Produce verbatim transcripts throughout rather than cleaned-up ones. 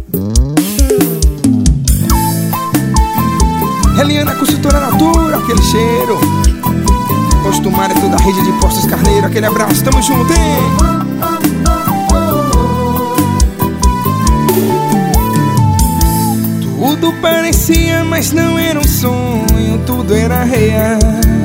Eliana, consultora Natura, aquele cheiro. Costumar é toda a rede de postos Carneiro. Aquele abraço, tamo junto, hein? Tudo parecia, mas não era um sonho, tudo era real.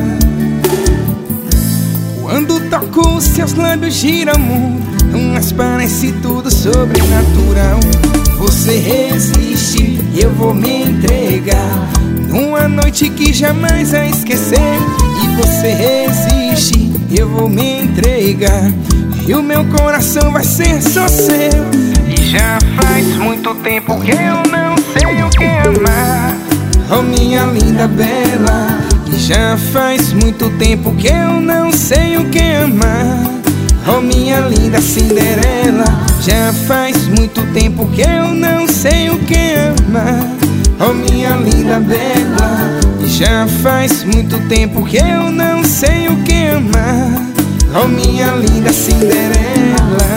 Quando toco seus lábios gira o mundo, mas parece tudo sobrenatural. Você resiste e eu vou me entregar numa noite que jamais vai esquecer. E você resiste e eu vou me entregar, e o meu coração vai ser só seu. E já faz muito tempo que eu não sei o que amar, oh minha linda bela. E já faz muito tempo que eu não sei o que amar, oh minha linda Cinderela. Já faz muito tempo que eu não sei o que amar, oh minha linda bela. E já faz muito tempo que eu não sei o que amar, oh minha linda Cinderela.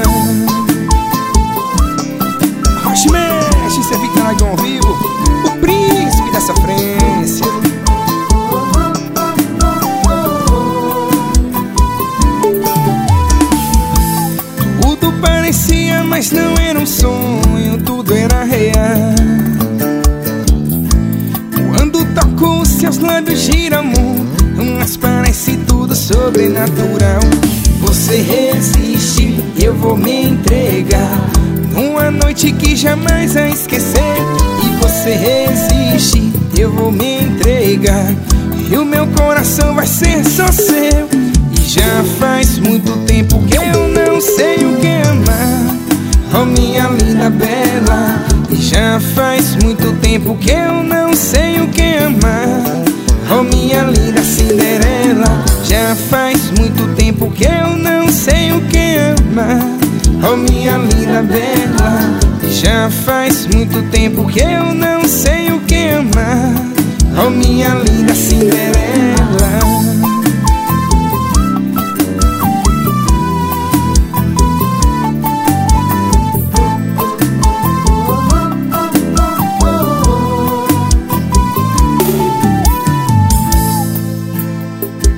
Roche mexe, cê fica lá ao vivo, o príncipe da sofrência. Tudo parecia, mas não era um sonho, tudo era real. Quando toco seus lábios gira o mundo, mas parece tudo sobrenatural. Você resiste e eu vou me entregar numa noite que jamais vai esquecer. E você resiste e eu vou me entregar, e o meu coração vai ser só seu. E já faz muito tempo que eu não sei o que amar, oh minha linda bela. E já faz muito tempo que eu não sei o que amar, oh minha linda Cinderela. Já faz muito tempo que eu não sei o que amar, oh minha linda bela. Já faz muito tempo que eu não sei o que amar, oh minha